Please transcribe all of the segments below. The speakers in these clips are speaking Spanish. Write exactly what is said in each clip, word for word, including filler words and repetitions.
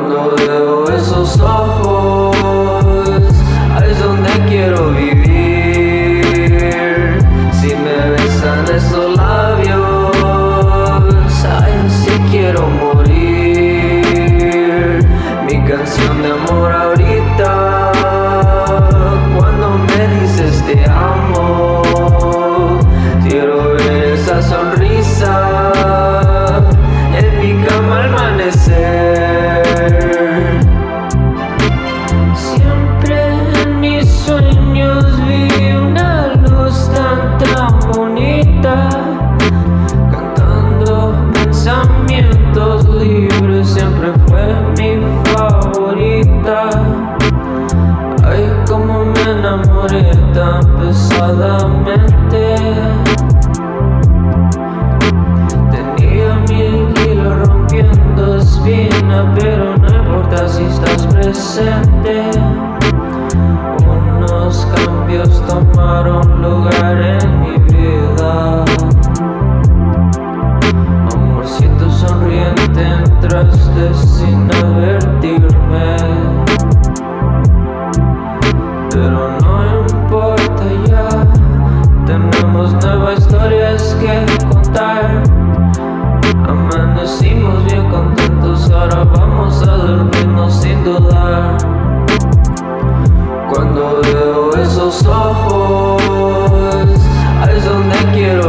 Cuando veo esos ojos, ahí es donde quiero vivir. Si me besan esos labios, ay, sí quiero morir. Mi canción de amor ahorita, cuando me dices te amo, quiero ver esa sonrisa en mi cama al amanecer. Siempre en mis sueños vi una luz tan tan bonita, cantando pensamientos libres, siempre fue mi favorita. Ay, como me enamoré tan pesadamente. Tenía mil kilos rompiendo espina, pero no importa si estás presente. Unos cambios tomaron lugar en mi vida. Amorcito sonriente entraste sin advertirme, pero no importa ya, tenemos nuevas historias que contar. Amanecimos bien contentos, ahora vamos a dormirnos sin dudar. Cuando veo esos ojos, ahí es donde quiero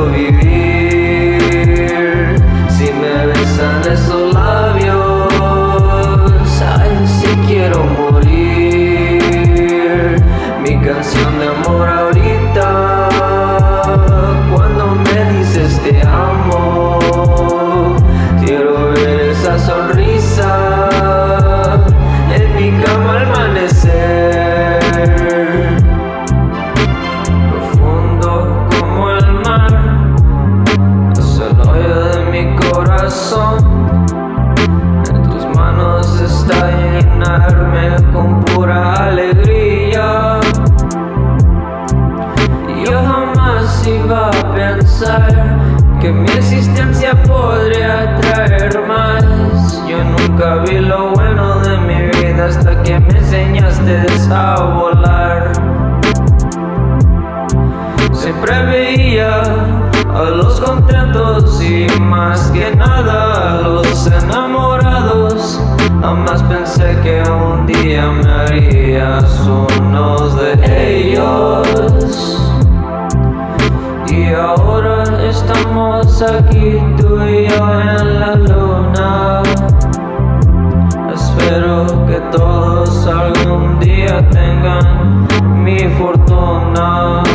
vivir. Si me besan esos labios, ay, sí quiero morir. Mi canción de amor ahorita, cuando me dices te amo, quiero ver esa sonrisa en mi cama al amanecer. Profundo como el mar, hacia el hoyo de mi corazón. En tus manos está llenarme con pura alegría. Yo jamás iba a pensar que mi existencia podría traer más. Yo nunca vi lo bueno de mi vida hasta que me enseñaste a volar. Siempre veía a los contentos y más que nada a los enamorados. Jamás pensé que un día me harías uno de ellos. Y ahora estamos aquí tú y yo en la luna. Espero que todos algún día tengan mi fortuna.